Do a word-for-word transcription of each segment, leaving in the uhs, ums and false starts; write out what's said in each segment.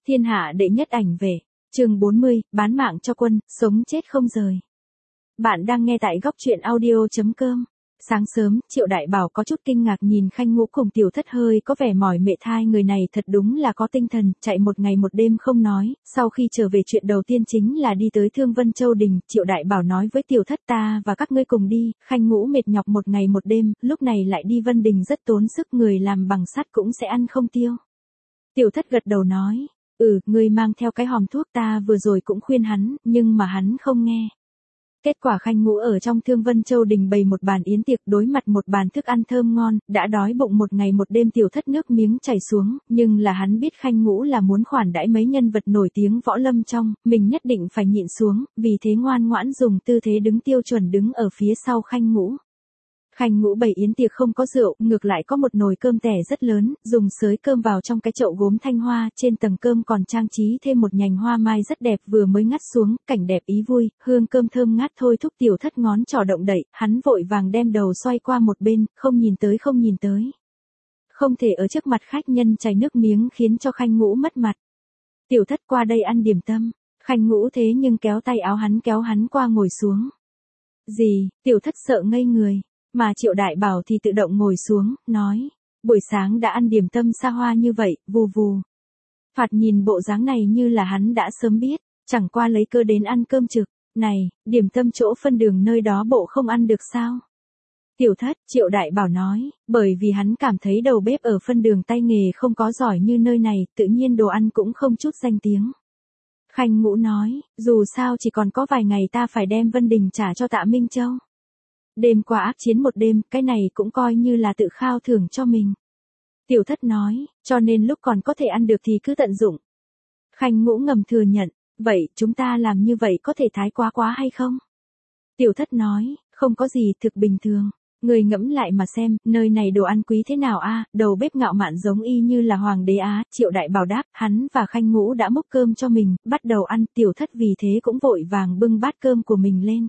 Thiên hạ đệ nhất ảnh vệ, chương bốn mươi, bán mạng cho quân, sống chết không rời. Bạn đang nghe tại góc truyện audio chấm com. Sáng sớm, Triệu Đại Bảo có chút kinh ngạc nhìn Khanh Ngũ cùng Tiểu Thất hơi có vẻ mỏi mệt, hai người này thật đúng là có tinh thần, chạy một ngày một đêm không nói. Sau khi trở về, chuyện đầu tiên chính là đi tới Thương Vân Châu Đình. Triệu Đại Bảo nói với Tiểu Thất, ta và các ngươi cùng đi. Khanh Ngũ mệt nhọc một ngày một đêm, lúc này lại đi Vân Đình rất tốn sức, người làm bằng sắt cũng sẽ ăn không tiêu. Tiểu Thất gật đầu nói, ừ, ngươi mang theo cái hòm thuốc, ta vừa rồi cũng khuyên hắn, nhưng mà hắn không nghe. Kết quả Khanh Ngũ ở trong Thương Vân Châu Đình bày một bàn yến tiệc, đối mặt một bàn thức ăn thơm ngon, đã đói bụng một ngày một đêm. Tiểu Thất nước miếng chảy xuống, nhưng là hắn biết Khanh Ngũ là muốn khoản đãi mấy nhân vật nổi tiếng võ lâm trong, mình nhất định phải nhịn xuống, vì thế ngoan ngoãn dùng tư thế đứng tiêu chuẩn đứng ở phía sau Khanh Ngũ. Khanh Ngũ bày yến tiệc không có rượu, ngược lại có một nồi cơm tẻ rất lớn, dùng xới cơm vào trong cái chậu gốm thanh hoa, trên tầng cơm còn trang trí thêm một nhành hoa mai rất đẹp vừa mới ngắt xuống, cảnh đẹp ý vui, hương cơm thơm ngát thôi thúc. Tiểu Thất ngón trỏ động đậy, hắn vội vàng đem đầu xoay qua một bên, không nhìn tới không nhìn tới. Không thể ở trước mặt khách nhân chảy nước miếng khiến cho Khanh Ngũ mất mặt. Tiểu Thất qua đây ăn điểm tâm, Khanh Ngũ thế nhưng kéo tay áo hắn kéo hắn qua ngồi xuống. Gì? Tiểu Thất sợ ngây người. Mà Triệu Đại Bảo thì tự động ngồi xuống, nói, buổi sáng đã ăn điểm tâm xa hoa như vậy, vù vù. Phạt nhìn bộ dáng này như là hắn đã sớm biết, chẳng qua lấy cơ đến ăn cơm trực. Này, điểm tâm chỗ phân đường nơi đó bộ không ăn được sao? Tiểu Thất, Triệu Đại Bảo nói, bởi vì hắn cảm thấy đầu bếp ở phân đường tay nghề không có giỏi như nơi này, tự nhiên đồ ăn cũng không chút danh tiếng. Khanh Ngũ nói, dù sao chỉ còn có vài ngày ta phải đem Vân Đình trả cho Tạ Minh Châu. Đêm qua ác chiến một đêm, cái này cũng coi như là tự khao thưởng cho mình. Tiểu Thất nói, cho nên lúc còn có thể ăn được thì cứ tận dụng. Khanh Ngũ ngầm thừa nhận, vậy chúng ta làm như vậy có thể thái quá quá hay không? Tiểu Thất nói, không có gì, thực bình thường. Người ngẫm lại mà xem, nơi này đồ ăn quý thế nào a? Đầu bếp ngạo mạn giống y như là hoàng đế á. Triệu Đại Bảo đáp, hắn và Khanh Ngũ đã múc cơm cho mình, bắt đầu ăn. Tiểu Thất vì thế cũng vội vàng bưng bát cơm của mình lên.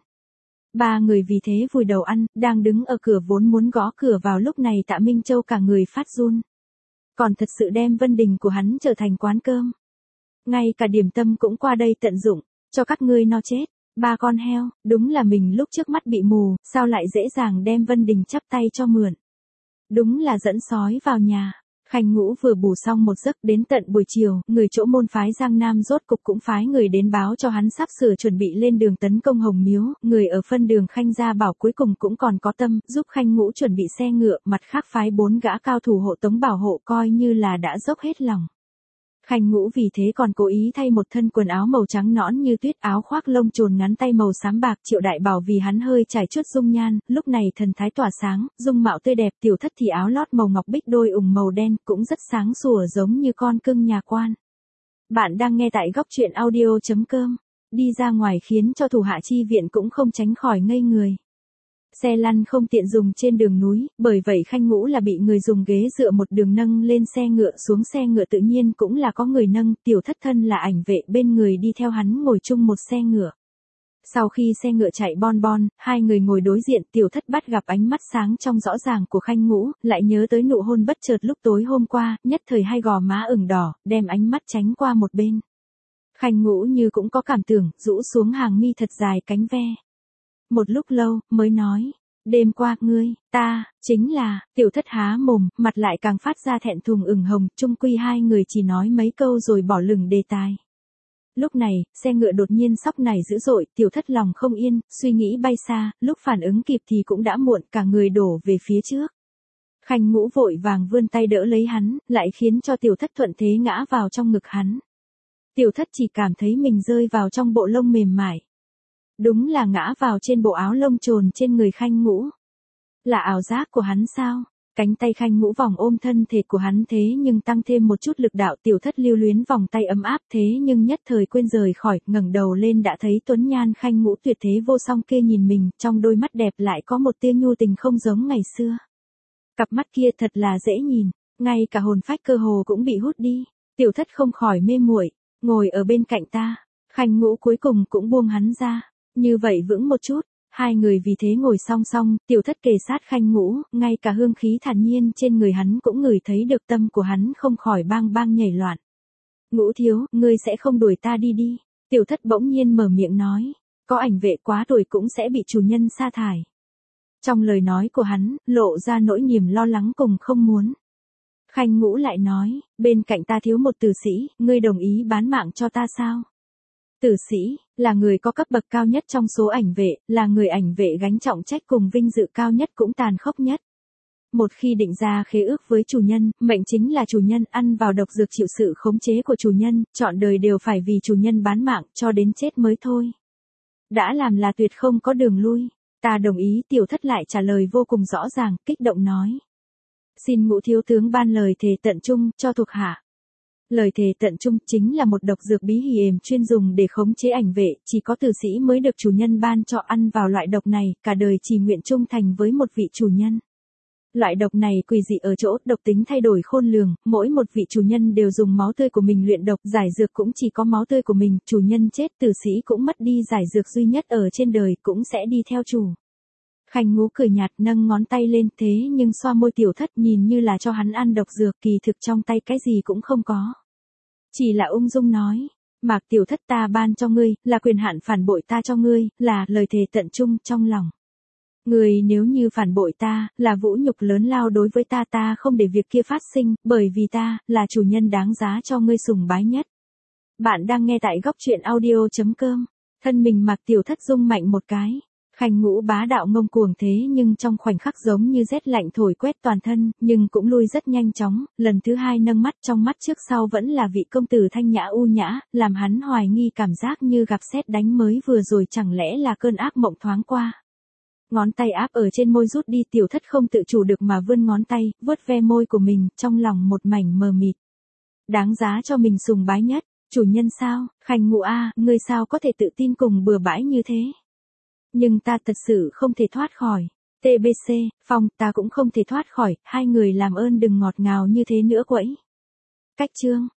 Ba người vì thế vùi đầu ăn, đang đứng ở cửa vốn muốn gõ cửa vào lúc này Tạ Minh Châu cả người phát run. Còn thật sự đem Vân Đình của hắn trở thành quán cơm. Ngay cả điểm tâm cũng qua đây tận dụng, cho các ngươi no chết. Ba con heo, đúng là mình lúc trước mắt bị mù, sao lại dễ dàng đem Vân Đình chắp tay cho mượn. Đúng là dẫn sói vào nhà. Khanh Ngũ vừa bù xong một giấc, đến tận buổi chiều, người chỗ môn phái Giang Nam rốt cục cũng phái người đến báo cho hắn sắp sửa chuẩn bị lên đường tấn công Hồng Miếu. Người ở phân đường Khanh Gia Bảo cuối cùng cũng còn có tâm, giúp Khanh Ngũ chuẩn bị xe ngựa, mặt khác phái bốn gã cao thủ hộ tống bảo hộ, coi như là đã dốc hết lòng. Khanh Ngũ vì thế còn cố ý thay một thân quần áo màu trắng nõn như tuyết, áo khoác lông chồn ngắn tay màu xám bạc. Triệu Đại Bảo vì hắn hơi trải chút dung nhan, lúc này thần thái tỏa sáng, dung mạo tươi đẹp. Tiểu Thất thì áo lót màu ngọc bích đôi ủng màu đen, cũng rất sáng sủa giống như con cưng nhà quan. Bạn đang nghe tại góc truyện audio chấm com. Đi ra ngoài khiến cho thủ hạ chi viện cũng không tránh khỏi ngây người. Xe lăn không tiện dùng trên đường núi, bởi vậy Khanh Ngũ là bị người dùng ghế dựa một đường nâng lên xe ngựa, xuống xe ngựa tự nhiên cũng là có người nâng. Tiểu Thất thân là ảnh vệ, bên người đi theo hắn ngồi chung một xe ngựa. Sau khi xe ngựa chạy bon bon, hai người ngồi đối diện. Tiểu Thất bắt gặp ánh mắt sáng trong rõ ràng của Khanh Ngũ, lại nhớ tới nụ hôn bất chợt lúc tối hôm qua, nhất thời hai gò má ửng đỏ, đem ánh mắt tránh qua một bên. Khanh Ngũ như cũng có cảm tưởng, rũ xuống hàng mi thật dài cánh ve. Một lúc lâu, mới nói, đêm qua, ngươi, ta, chính là. Tiểu Thất há mồm, mặt lại càng phát ra thẹn thùng ửng hồng, chung quy hai người chỉ nói mấy câu rồi bỏ lửng đề tài. Lúc này, xe ngựa đột nhiên sóc nảy dữ dội, Tiểu Thất lòng không yên, suy nghĩ bay xa, lúc phản ứng kịp thì cũng đã muộn, cả người đổ về phía trước. Khanh Ngũ vội vàng vươn tay đỡ lấy hắn, lại khiến cho Tiểu Thất thuận thế ngã vào trong ngực hắn. Tiểu Thất chỉ cảm thấy mình rơi vào trong bộ lông mềm mại. Đúng là ngã vào trên bộ áo lông chồn trên người Khanh Ngũ. Là ảo giác của hắn sao? Cánh tay Khanh Ngũ vòng ôm thân thể của hắn thế nhưng tăng thêm một chút lực đạo. Tiểu Thất lưu luyến vòng tay ấm áp thế nhưng nhất thời quên rời khỏi, ngẩng đầu lên đã thấy tuấn nhan Khanh Ngũ tuyệt thế vô song kia nhìn mình, trong đôi mắt đẹp lại có một tia nhu tình không giống ngày xưa. Cặp mắt kia thật là dễ nhìn, ngay cả hồn phách cơ hồ cũng bị hút đi. Tiểu Thất không khỏi mê muội, ngồi ở bên cạnh ta. Khanh Ngũ cuối cùng cũng buông hắn ra. Như vậy vững một chút, hai người vì thế ngồi song song, Tiểu Thất kề sát Khanh Ngũ, ngay cả hương khí thản nhiên trên người hắn cũng ngửi thấy được, tâm của hắn không khỏi bang bang nhảy loạn. Ngũ thiếu, ngươi sẽ không đuổi ta đi đi. Tiểu thất bỗng nhiên mở miệng nói, có ảnh vệ quá tuổi cũng sẽ bị chủ nhân sa thải. Trong lời nói của hắn, lộ ra nỗi niềm lo lắng cùng không muốn. Khanh Ngũ lại nói, bên cạnh ta thiếu một tử sĩ, ngươi đồng ý bán mạng cho ta sao? Tử sĩ, là người có cấp bậc cao nhất trong số ảnh vệ, là người ảnh vệ gánh trọng trách cùng vinh dự cao nhất cũng tàn khốc nhất. Một khi định ra khế ước với chủ nhân, mệnh chính là chủ nhân ăn vào độc dược chịu sự khống chế của chủ nhân, trọn đời đều phải vì chủ nhân bán mạng cho đến chết mới thôi. Đã làm là tuyệt không có đường lui. Ta đồng ý. Tiểu thất lại trả lời vô cùng rõ ràng, kích động nói. Xin Ngũ thiếu tướng ban lời thề tận trung cho thuộc hạ. Lời thề tận trung chính là một độc dược bí hiểm chuyên dùng để khống chế ảnh vệ, chỉ có tử sĩ mới được chủ nhân ban cho ăn vào loại độc này, cả đời chỉ nguyện trung thành với một vị chủ nhân. Loại độc này quỷ dị ở chỗ độc tính thay đổi khôn lường, mỗi một vị chủ nhân đều dùng máu tươi của mình luyện độc, giải dược cũng chỉ có máu tươi của mình, chủ nhân chết tử sĩ cũng mất đi giải dược duy nhất ở trên đời, cũng sẽ đi theo chủ. Khanh Ngũ cười nhạt nâng ngón tay lên thế nhưng xoa môi tiểu thất nhìn như là cho hắn ăn độc dược, kỳ thực trong tay cái gì cũng không có. Chỉ là ung dung nói, Mạc tiểu thất ta ban cho ngươi, là quyền hạn phản bội ta cho ngươi, là lời thề tận trung trong lòng. Ngươi nếu như phản bội ta, là vũ nhục lớn lao đối với ta, ta không để việc kia phát sinh, bởi vì ta, là chủ nhân đáng giá cho ngươi sùng bái nhất. Bạn đang nghe tại góc truyện audio chấm com. Thân mình Mạc tiểu thất rung mạnh một cái. Khanh Ngũ bá đạo ngông cuồng thế nhưng trong khoảnh khắc giống như rét lạnh thổi quét toàn thân, nhưng cũng lui rất nhanh chóng, lần thứ hai nâng mắt trong mắt trước sau vẫn là vị công tử thanh nhã u nhã, làm hắn hoài nghi cảm giác như gặp sét đánh mới vừa rồi chẳng lẽ là cơn ác mộng thoáng qua. Ngón tay áp ở trên môi rút đi, tiểu thất không tự chủ được mà vươn ngón tay, vuốt ve môi của mình, trong lòng một mảnh mờ mịt. Đáng giá cho mình sùng bái nhất, chủ nhân sao, Khanh Ngũ a, ngươi sao có thể tự tin cùng bừa bãi như thế? Nhưng ta thật sự không thể thoát khỏi. tê bê xê, Phong, ta cũng không thể thoát khỏi, hai người làm ơn đừng ngọt ngào như thế nữa quẫy. Cách chương.